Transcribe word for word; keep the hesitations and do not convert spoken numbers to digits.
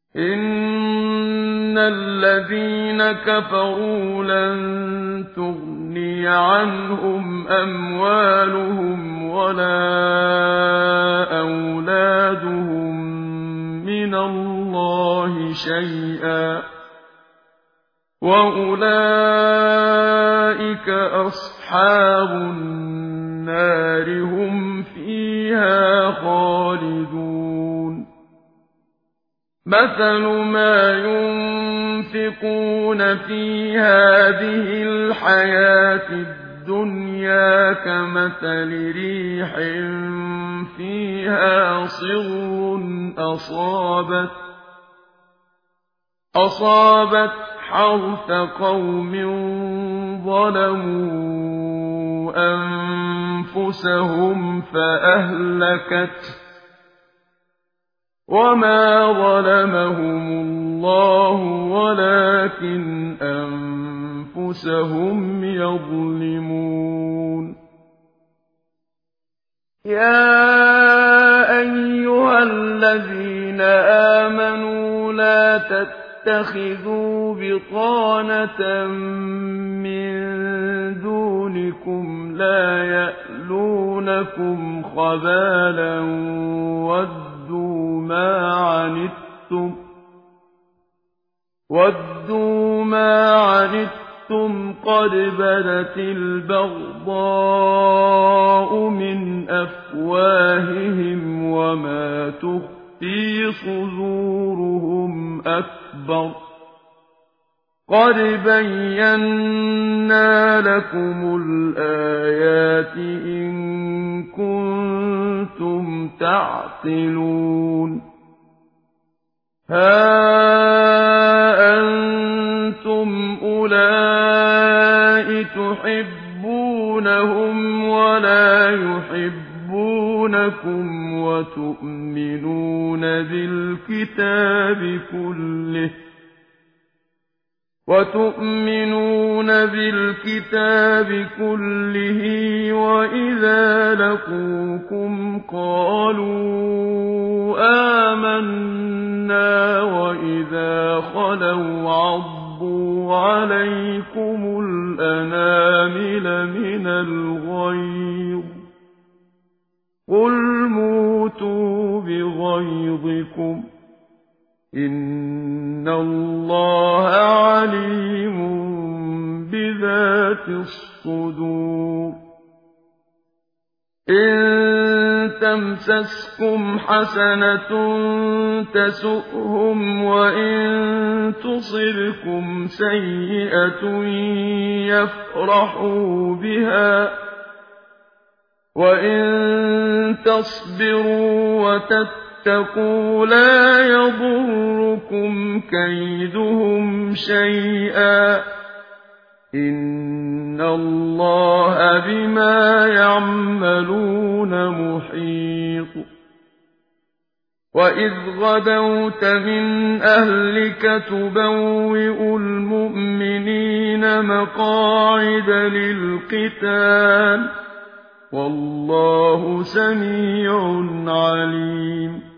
إِنَّ الَّذِينَ كَفَرُوا لَن تُغْنِيَ عَنْهُمْ أَمْوَالُهُمْ وَلَا أَوْلَادُهُم مِّنَ اللَّهِ شَيْئًا ۖ وَأُولَٰئِكَ أَصْحَابُ النَّارِ ۖ هُمْ فِيهَا خَالِدُونَ مَثَلُ مَا يُنفِقُونَ فِي هَٰذِهِ الْحَيَاةِ الدُّنْيَا كَمَثَلِ رِيحٍ فِيهَا صِرٌّ أَصَابَتْ أَصَابَتْ حَرْثَ قَوْمٍ ظَلَمُوا أَنفُسَهُمْ فَأَهْلَكَتْهُ ۚ وَمَا ظَلَمَهُمُ اللَّهُ وَلَٰكِنْ أَنفُسَهُمْ يَظْلِمُونَ يَا أَيُّهَا الَّذِينَ آمَنُوا لَا تَتَّخِذُوا بِطَانَةً مِّن دُونِكُمْ لَا يَأْلُونَكُمْ خَبَالًا وَدُّوا مَا عَنِتُّمْ وَدُّوا مَا عَنِتُّمْ قَدْ بَدَتِ الْبَغْضَاءُ مِنْ أَفْوَاهِهِمْ وَمَا تُخْفِي صُدُورُهُمْ أَكْبَرُ ۚ قَدْ بَيَّنَّا لَكُمُ الْآيَاتِ إِن كُنتُمْ تَعْقِلُونَ هَا أَنتُمْ أُولَاءِ تُحِبُّونَهُمْ وَلَا يُحِبُّونَكُمْ وَتُؤْمِنُونَ بِالْكِتَابِ كُلِّهِ وَتُؤْمِنُونَ بِالْكِتَابِ كُلِّهِ وَإِذَا لَقُوكُمْ قَالُوا آمَنَّا وَإِذَا خَلَوْا عَضُّوا عَلَيْكُمُ الْأَنَامِلَ مِنَ الْغَيْظِ ۚ قُلْ مُوتُوا بِغَيْظِكُمْ ۗ إِنَّ اللَّهَ عَلِيمٌ بِذَاتِ الصُّدُورِ إِن تَمْسَسْكُمْ حَسَنَةٌ تَسُؤْهُمْ وَإِن تُصِبْكُمْ سَيِّئَةٌ يَفْرَحُوا بِهَا ۖ وَإِن تَصْبِرُوا وَتَتَّقُوا لَا يَضُرُّكُمْ كَيْدُهُمْ شَيْئًا ۗ إِنَّ اللَّهَ بِمَا يَعْمَلُونَ مُحِيطٌ وَإِذْ غَدَوْتَ مِنْ أَهْلِكَ تُبَوِّئُ الْمُؤْمِنِينَ مَقَاعِدَ لِلْقِتَالِ ۗ وَاللَّهُ سَمِيعٌ عَلِيمٌ